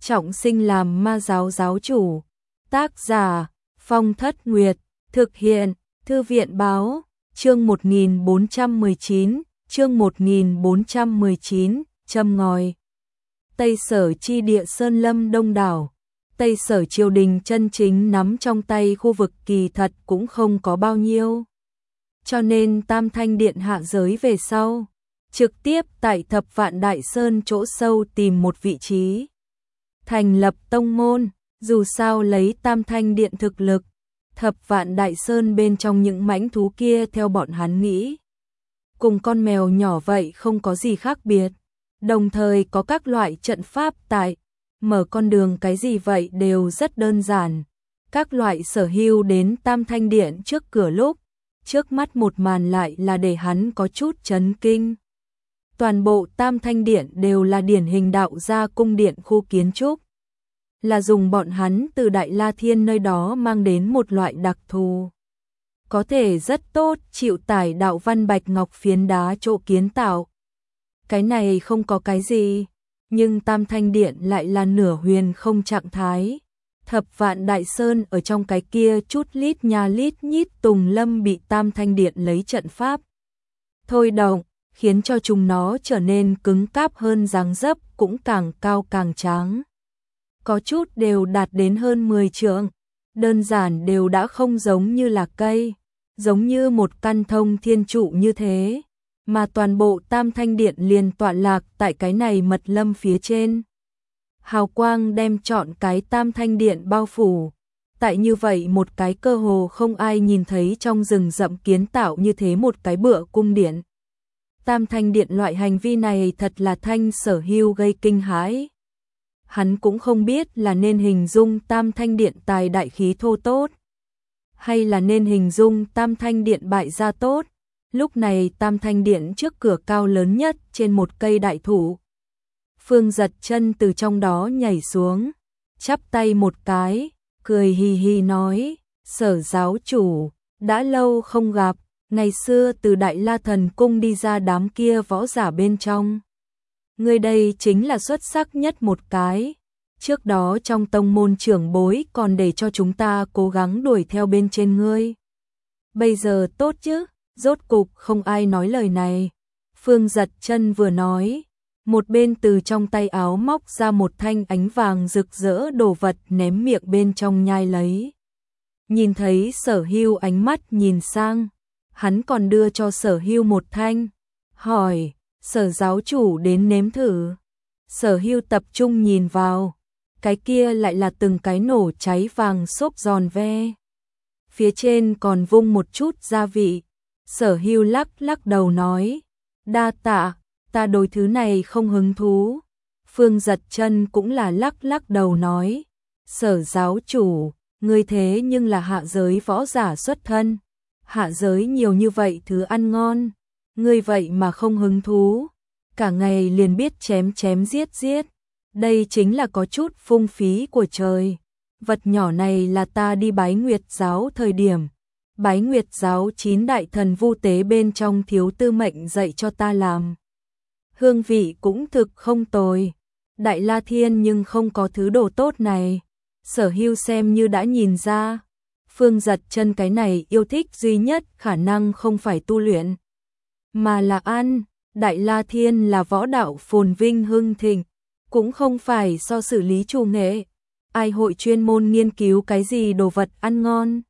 trọng sinh làm ma giáo giáo chủ. Tác giả Phong Thất Nguyệt. Thực hiện Thư viện báo. Chương 1419. Chương 1419. Châm ngòi. Tây Sở chi địa sơn lâm đông đảo. Tây Sở triều đình chân chính nắm trong tay khu vực kỳ thật cũng không có bao nhiêu. Cho nên Tam Thanh Điện hạ giới về sau, trực tiếp tại Thập Vạn Đại Sơn chỗ sâu tìm một vị trí, thành lập tông môn. Dù sao lấy Tam Thanh Điện thực lực, Thập Vạn Đại Sơn bên trong những mãnh thú kia theo bọn hắn nghĩ, cùng con mèo nhỏ vậy không có gì khác biệt. Đồng thời có các loại trận pháp tại, mở con đường cái gì vậy đều rất đơn giản. Các loại sở hữu đến Tam Thanh Điện trước cửa lúc, trước mắt một màn lại là để hắn có chút chấn kinh. Toàn bộ Tam Thanh Điện đều là điển hình đạo gia cung điện khu kiến trúc, là dùng bọn hắn từ Đại La Thiên nơi đó mang đến một loại đặc thù, có thể rất tốt chịu tải đạo văn bạch ngọc phiến đá chỗ kiến tạo. Cái này không có cái gì, nhưng Tam Thanh Điện lại là nửa huyền không trạng thái. Thập Vạn Đại Sơn ở trong cái kia chút lít nha lít nhít tùng lâm bị Tam Thanh Điện lấy trận pháp thôi động, khiến cho chúng nó trở nên cứng cáp hơn, dáng dấp cũng càng cao càng tráng. Có chút đều đạt đến hơn 10 trượng, đơn giản đều đã không giống như là cây, giống như một căn thông thiên trụ như thế, mà toàn bộ Tam Thanh Điện liền tọa lạc tại cái này mật lâm phía trên. Hào quang đem trọn cái Tam Thanh Điện bao phủ, tại như vậy một cái cơ hồ không ai nhìn thấy trong rừng rậm kiến tạo như thế một cái bựa cung điện. Tam Thanh Điện loại hành vi này thật là Thanh Sở Hưu gây kinh hãi. Hắn cũng không biết là nên hình dung Tam Thanh Điện tài đại khí thô tốt, hay là nên hình dung Tam Thanh Điện bại gia tốt. Lúc này Tam Thanh Điện trước cửa cao lớn nhất trên một cây đại thụ, Phương Giật Chân từ trong đó nhảy xuống, chắp tay một cái, cười hì hì nói: Sở giáo chủ, đã lâu không gặp, ngày xưa từ Đại La Thần Cung đi ra đám kia võ giả bên trong, ngươi đây chính là xuất sắc nhất một cái. Trước đó trong tông môn trưởng bối còn để cho chúng ta cố gắng đuổi theo bên trên ngươi. Bây giờ tốt chứ, rốt cục không ai nói lời này. Phương Giật Chân vừa nói, một bên từ trong tay áo móc ra một thanh ánh vàng rực rỡ đồ vật ném miệng bên trong nhai lấy. Nhìn thấy Sở Hưu ánh mắt nhìn sang, hắn còn đưa cho Sở Hưu một thanh, hỏi: Sở giáo chủ đến nếm thử. Sở Hưu tập trung nhìn vào, cái kia lại là từng cái nổ cháy vàng xốp giòn ve, phía trên còn vung một chút gia vị. Sở Hưu lắc lắc đầu nói: đa tạ, ta đối thứ này không hứng thú. Phương Giật Chân cũng là lắc lắc đầu nói: Sở giáo chủ, ngươi thế nhưng là hạ giới võ giả xuất thân, hạ giới nhiều như vậy thứ ăn ngon, ngươi vậy mà không hứng thú, cả ngày liền biết chém chém giết giết, đây chính là có chút phung phí của trời. Vật nhỏ này là ta đi Bái Nguyệt giáo thời điểm, Bái Nguyệt giáo 9 đại thần vu tế bên trong thiếu tư mệnh dạy cho ta làm. Hương vị cũng thực không tồi. Đại La Thiên nhưng không có thứ đồ tốt này. Sở Hưu xem như đã nhìn ra, Phương Giật Chân cái này yêu thích duy nhất khả năng không phải tu luyện, mà là ăn. Đại La Thiên là võ đạo phồn vinh hưng thịnh, cũng không phải so xử lý chủ nghệ. Ai hội chuyên môn nghiên cứu cái gì đồ vật ăn ngon.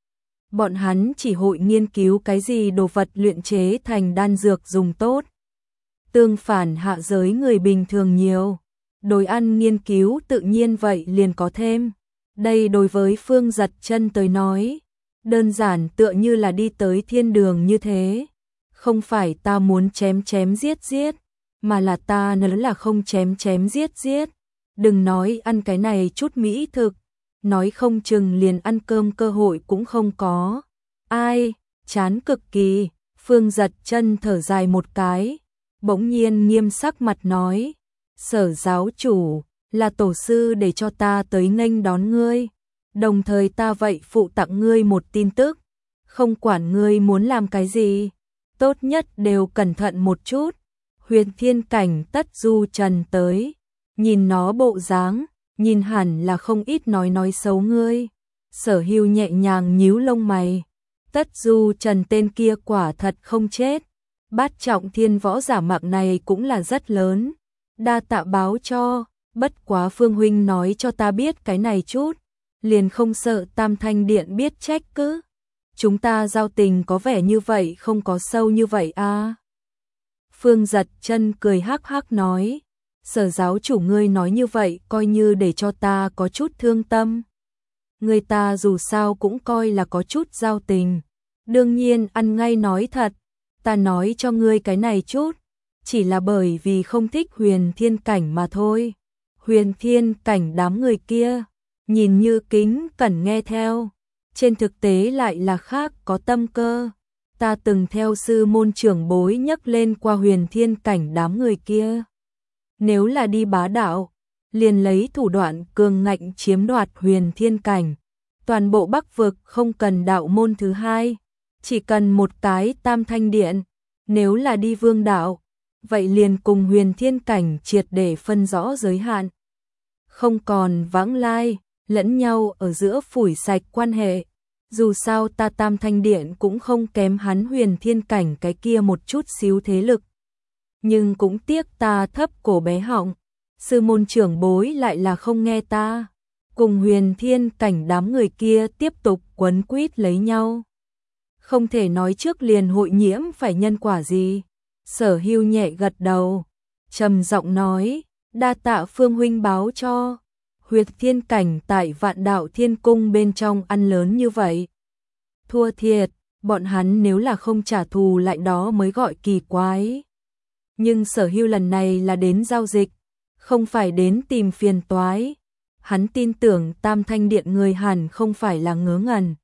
Bọn hắn chỉ hội nghiên cứu cái gì đồ vật luyện chế thành đan dược dùng tốt. Tương phản hạ giới người bình thường nhiều, đối ăn nghiên cứu tự nhiên vậy liền có thêm. Đây đối với Phương Giật Chân tới nói, đơn giản tựa như là đi tới thiên đường như thế. Không phải ta muốn chém chém giết giết, mà là ta nói là không chém chém giết giết. Đừng nói ăn cái này chút mỹ thực, nói không chừng liền ăn cơm cơ hội cũng không có. Ai, chán cực kỳ. Phương Giật Chân thở dài một cái, bỗng nhiên nghiêm sắc mặt nói: Sở giáo chủ, là tổ sư để cho ta tới nghênh đón ngươi, đồng thời ta vậy phụ tặng ngươi một tin tức, không quản ngươi muốn làm cái gì, tốt nhất đều cẩn thận một chút. Huyền Thiên Cảnh Tất Du Trần tới, nhìn nó bộ dáng, nhìn hẳn là không ít nói xấu ngươi. Sở Hưu nhẹ nhàng nhíu lông mày. Tất Du Trần tên kia quả thật không chết. Bát trọng thiên võ giả mạng này cũng là rất lớn. Đa tạ báo cho, bất quá Phương huynh nói cho ta biết cái này chút, liền không sợ Tam Thanh Điện biết trách cứ. Chúng ta giao tình có vẻ như vậy không có sâu như vậy à. Phương Giật Chân cười hắc hắc nói, Sở giáo chủ ngươi nói như vậy coi như để cho ta có chút thương tâm. Người ta dù sao cũng coi là có chút giao tình. Đương nhiên ăn ngay nói thật, ta nói cho ngươi cái này chút, chỉ là bởi vì không thích Huyền Thiên Cảnh mà thôi. Huyền Thiên Cảnh đám người kia, nhìn như kính cẩn nghe theo, trên thực tế lại là khác có tâm cơ. Ta từng theo sư môn trưởng bối nhắc lên qua Huyền Thiên Cảnh đám người kia. Nếu là đi bá đạo, liền lấy thủ đoạn cường ngạnh chiếm đoạt Huyền Thiên Cảnh. Toàn bộ Bắc vực không cần đạo môn thứ hai, chỉ cần một cái Tam Thanh Điện. Nếu là đi vương đạo, vậy liền cùng Huyền Thiên Cảnh triệt để phân rõ giới hạn. Không còn vãng lai, lẫn nhau ở giữa phủi sạch quan hệ. Dù sao ta Tam Thanh Điện cũng không kém hắn Huyền Thiên Cảnh cái kia một chút xíu thế lực. Nhưng cũng tiếc ta thấp cổ bé họng, sư môn trưởng bối lại là không nghe ta. Cùng Huyền Thiên Cảnh đám người kia tiếp tục quấn quýt lấy nhau. Không thể nói trước liền hội nhiễm phải nhân quả gì. Sở Hưu nhẹ gật đầu, trầm giọng nói, đa tạ Phương huynh báo cho. Huyền Thiên Cảnh tại Vạn Đạo Thiên Cung bên trong ăn lớn như vậy. Thua thiệt, bọn hắn nếu là không trả thù lại đó mới gọi kỳ quái. Nhưng Sở Hưu lần này là đến giao dịch, không phải đến tìm phiền toái. Hắn tin tưởng Tam Thanh Điện người hẳn không phải là ngớ ngẩn,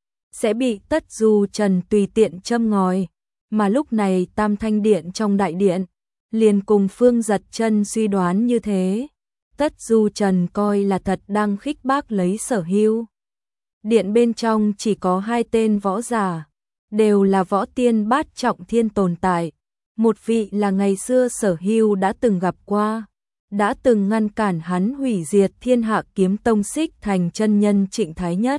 sẽ bị Tất Du Trần tùy tiện châm ngòi. Mà lúc này Tam Thanh Điện trong đại điện, liền cùng Phương Giật Chân suy đoán như thế. Tất Du Trần coi là thật đang khích bác lấy Sở Hưu. Điện bên trong chỉ có hai tên võ giả, đều là võ tiên bát trọng thiên tồn tại. Một vị là ngày xưa Sở Hưu đã từng gặp qua, đã từng ngăn cản hắn hủy diệt Thiên Hạ Kiếm Tông Xích Thành chân nhân Trịnh Thái Nhất.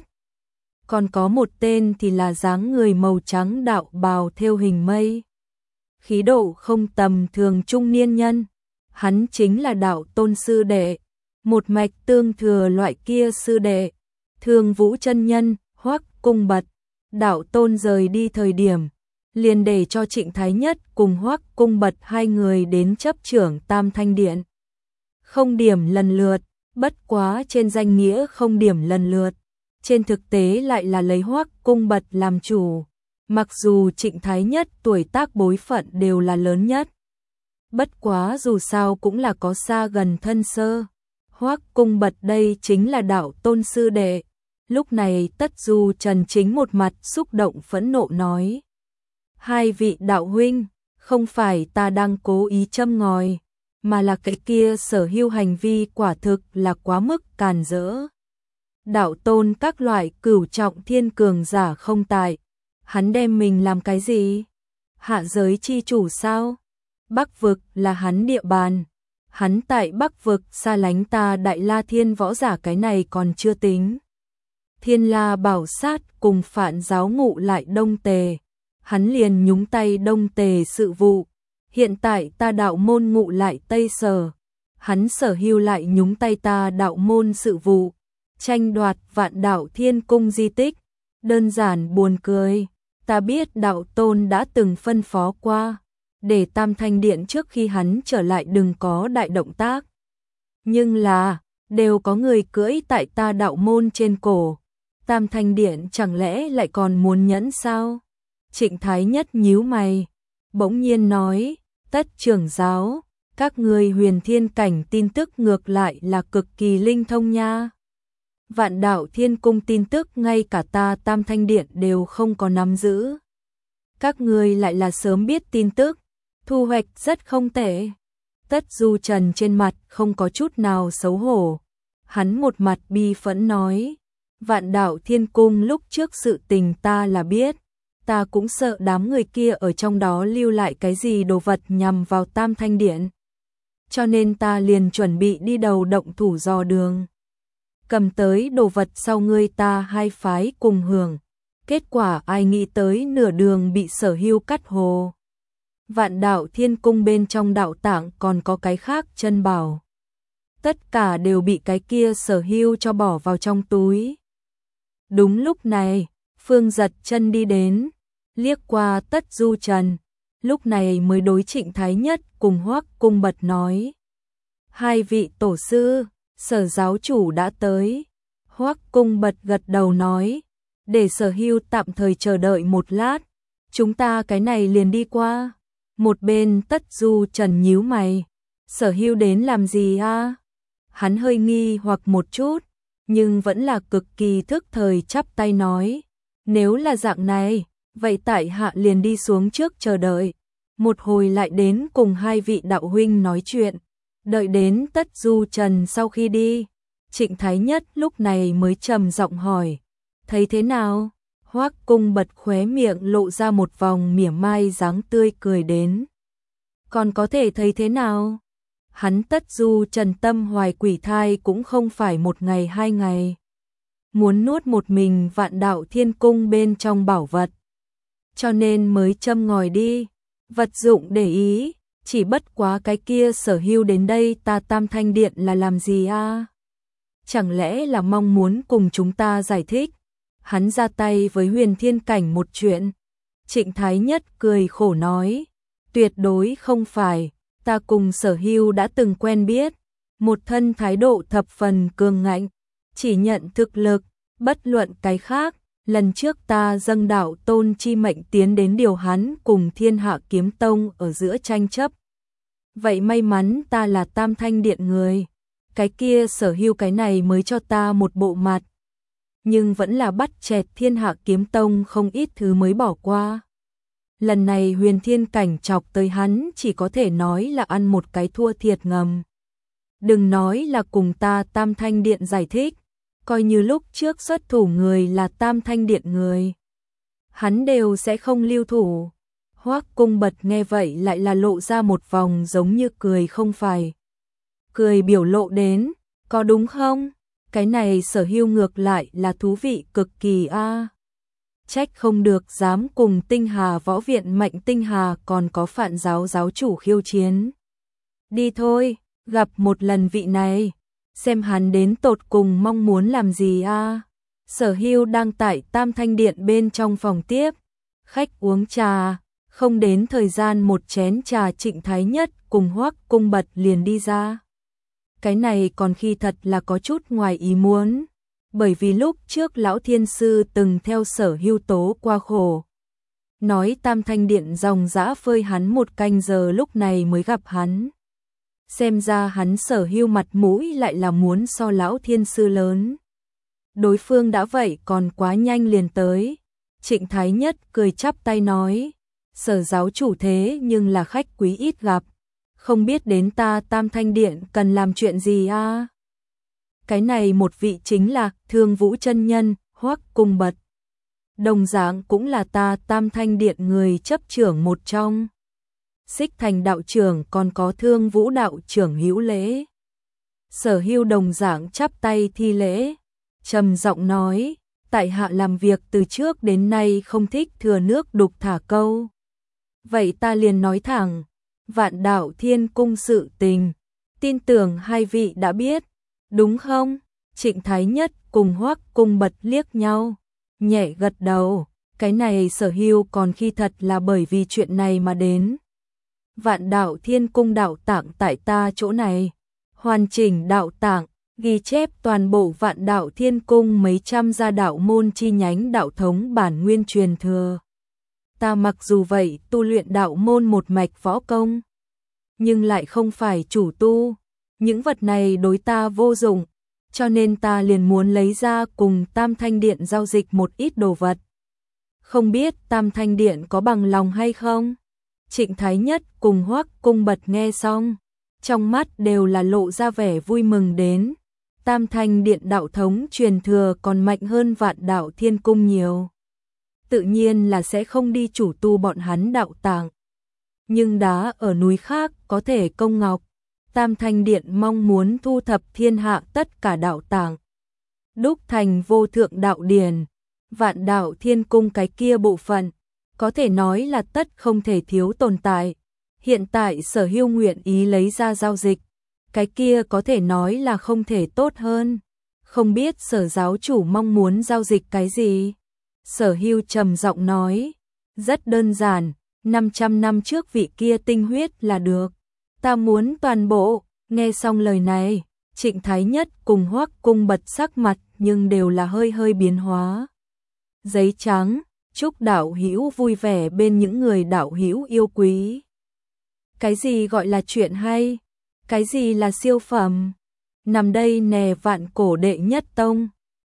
Còn có một tên thì là dáng người màu trắng đạo bào thêu hình mây, khí độ không tầm thường trung niên nhân. Hắn chính là Đạo Tôn sư đệ, một mạch tương thừa loại kia sư đệ, Thương Vũ chân nhân, Hoắc Cung Bật. Đạo Tôn rời đi thời điểm, liền để cho Trịnh Thái Nhất cùng Hoắc Cung Bật hai người đến chấp trưởng Tam Thanh Điện. Không điểm lần lượt, bất quá trên danh nghĩa không điểm lần lượt, trên thực tế lại là lấy Hoắc Cung Bật làm chủ. Mặc dù Trịnh Thái Nhất tuổi tác bối phận đều là lớn nhất, bất quá dù sao cũng là có xa gần thân sơ. Hoắc Cung Bật đây chính là Đạo Tôn sư đệ. Lúc này Tất Du Trần chính một mặt xúc động phẫn nộ nói, hai vị đạo huynh, không phải ta đang cố ý châm ngòi, mà là cái kia Sở Hưu hành vi quả thực là quá mức càn rỡ. Đạo Tôn các loại cửu trọng thiên cường giả không tại, hắn đem mình làm cái gì? Hạ giới chi chủ sao? Bắc vực là hắn địa bàn, hắn tại Bắc vực xa lánh ta Đại La Thiên võ giả cái này còn chưa tính. Thiên La Bảo Sát cùng Phạn giáo ngụ lại Đông Tề, hắn liền nhúng tay Đông Tề sự vụ. Hiện tại ta đạo môn ngụ lại Tây Sở, hắn Sở Hưu lại nhúng tay ta đạo môn sự vụ, tranh đoạt Vạn Đạo Thiên Cung di tích. Đơn giản buồn cười. Ta biết Đạo Tôn đã từng phân phó qua, để Tam Thanh Điện trước khi hắn trở lại đừng có đại động tác. Nhưng là, đều có người cưỡi tại ta đạo môn trên cổ. Tam Thanh Điện chẳng lẽ lại còn muốn nhẫn sao? Trịnh Thái Nhất nhíu mày, bỗng nhiên nói, Tất trưởng giáo, các ngươi Huyền Thiên Cảnh tin tức ngược lại là cực kỳ linh thông nha. Vạn Đạo Thiên Cung tin tức ngay cả ta Tam Thanh Điện đều không có nắm giữ. Các ngươi lại là sớm biết tin tức, thu hoạch rất không tệ. Tất Du Trần trên mặt không có chút nào xấu hổ. Hắn một mặt bi phẫn nói, Vạn Đạo Thiên Cung lúc trước sự tình ta là biết. Ta cũng sợ đám người kia ở trong đó lưu lại cái gì đồ vật nhằm vào Tam Thanh Điện. cho nên ta liền chuẩn bị đi đầu động thủ dò đường. Cầm tới đồ vật sau ngươi ta hai phái cùng hưởng, kết quả ai nghĩ tới nửa đường bị Sở Hưu cắt hồ. Vạn Đạo Thiên Cung bên trong đạo tạng còn có cái khác chân bảo. Tất cả đều bị cái kia Sở Hưu cho bỏ vào trong túi. Đúng lúc này, Phương Giật Chân đi đến, liếc qua Tất Du Trần, lúc này mới đối Trịnh Thái Nhất cùng Hoắc Cung Bật nói: hai vị tổ sư, Sở giáo chủ đã tới. Hoắc Cung Bật gật đầu nói: để Sở Hưu tạm thời chờ đợi một lát, chúng ta cái này liền đi qua. Một bên Tất Du Trần nhíu mày: Sở Hưu đến làm gì a? Hắn hơi nghi hoặc một chút, nhưng vẫn là cực kỳ thức thời chắp tay nói: nếu là dạng này, vậy tại hạ liền đi xuống trước chờ đợi, một hồi lại đến cùng hai vị đạo huynh nói chuyện. Đợi đến Tất Du Trần sau khi đi, Trịnh Thái Nhất lúc này mới trầm giọng hỏi: thấy thế nào? Hoắc Cung Bật khóe miệng lộ ra một vòng mỉa mai dáng tươi cười đến: còn có thể thấy thế nào? Hắn Tất Du Trần tâm hoài quỷ thai cũng không phải một ngày hai ngày, muốn nuốt một mình Vạn Đạo Thiên Cung bên trong bảo vật, cho nên mới châm ngòi đi. Vật dụng để ý, chỉ bất quá cái kia Sở Hưu đến đây ta Tam Thanh Điện là làm gì a? Chẳng lẽ là mong muốn cùng chúng ta giải thích hắn ra tay với Huyền Thiên Cảnh một chuyện? Trịnh Thái Nhất cười khổ nói: tuyệt đối không phải, ta cùng Sở Hưu đã từng quen biết, một thân thái độ thập phần cường ngạnh, chỉ nhận thực lực, bất luận cái khác. Lần trước ta dâng đạo tôn chi mệnh tiến đến điều hắn cùng Thiên Hạ Kiếm Tông ở giữa tranh chấp. Vậy may mắn ta là Tam Thanh Điện người, cái kia Sở Hưu cái này mới cho ta một bộ mặt, nhưng vẫn là bắt chẹt Thiên Hạ Kiếm Tông không ít thứ mới bỏ qua. Lần này Huyền Thiên Cảnh chọc tới hắn chỉ có thể nói là ăn một cái thua thiệt ngầm. Đừng nói là cùng ta Tam Thanh Điện giải thích, coi như lúc trước xuất thủ người là Tam Thanh Điện người, hắn đều sẽ không lưu thủ. Hoắc Cung Bật nghe vậy lại là lộ ra một vòng giống như cười không phải cười biểu lộ đến: có đúng không? Cái này Sở Hưu ngược lại là thú vị cực kỳ a. Trách không được dám cùng Tinh Hà Võ Viện Mạnh Tinh Hà còn có Phạn giáo giáo chủ khiêu chiến. Đi thôi, gặp một lần vị này, xem hắn đến tột cùng mong muốn làm gì a. Sở Hưu đang tại Tam Thanh Điện bên trong phòng tiếp khách uống trà, không đến thời gian một chén trà Trịnh Thái Nhất cùng Hoắc Cung Bật liền đi ra. Cái này còn khi thật là có chút ngoài ý muốn, bởi vì lúc trước lão thiên sư từng theo Sở Hưu tố qua khổ, nói Tam Thanh Điện dòng dã phơi hắn một canh giờ lúc này mới gặp hắn. Xem ra hắn Sở Hưu mặt mũi lại là muốn so lão thiên sư lớn. Đối phương đã vậy còn quá nhanh liền tới. Trịnh Thái Nhất cười chắp tay nói: Sở giáo chủ thế nhưng là khách quý ít gặp, không biết đến ta Tam Thanh Điện cần làm chuyện gì a? Cái này một vị chính là Thương Vũ chân nhân, Hoắc Cung Bật. Đồng dạng cũng là ta Tam Thanh Điện người chấp trưởng một trong. Xích Thành đạo trưởng còn có Thương Vũ đạo trưởng hữu lễ. Sở Hưu đồng dạng chắp tay thi lễ, trầm giọng nói: tại hạ làm việc từ trước đến nay không thích thừa nước đục thả câu. Vậy ta liền nói thẳng, Vạn Đạo Thiên Cung sự tình, tin tưởng hai vị đã biết, đúng không? Trịnh Thái Nhất cùng Hoắc Cung Bật liếc nhau, nhẹ gật đầu. Cái này Sở Hưu còn khi thật là bởi vì chuyện này mà đến. Vạn Đạo Thiên Cung đạo tạng tại ta chỗ này, hoàn chỉnh đạo tạng, ghi chép toàn bộ Vạn Đạo Thiên Cung mấy trăm gia đạo môn chi nhánh đạo thống bản nguyên truyền thừa. Ta mặc dù vậy tu luyện đạo môn một mạch võ công, nhưng lại không phải chủ tu, những vật này đối ta vô dụng, cho nên ta liền muốn lấy ra cùng Tam Thanh Điện giao dịch một ít đồ vật. Không biết Tam Thanh Điện có bằng lòng hay không? Trịnh Thái Nhất cùng Hoắc Cung Bật nghe xong, trong mắt đều là lộ ra vẻ vui mừng đến. Tam Thanh Điện đạo thống truyền thừa còn mạnh hơn Vạn Đạo Thiên Cung nhiều, tự nhiên là sẽ không đi chủ tu bọn hắn đạo tạng. Nhưng đá ở núi khác có thể công ngọc, Tam Thanh Điện mong muốn thu thập thiên hạ tất cả đạo tàng, đúc thành vô thượng đạo điển, Vạn Đạo Thiên Cung cái kia bộ phận, có thể nói là tất không thể thiếu tồn tại. Hiện tại Sở Hưu nguyện ý lấy ra giao dịch, cái kia có thể nói là không thể tốt hơn. Không biết Sở giáo chủ mong muốn giao dịch cái gì? Sở Hưu trầm giọng nói, rất đơn giản, 500 năm trước vị kia tinh huyết là được. Ta muốn toàn bộ. Nghe xong lời này, Trịnh Thái Nhất cùng Hoắc Cung bật sắc mặt nhưng đều là hơi hơi biến hóa. Giấy trắng, chúc đạo hữu vui vẻ bên những người đạo hữu yêu quý. Cái gì gọi là chuyện hay? Cái gì là siêu phẩm? Nằm đây nè Vạn Cổ đệ nhất tông.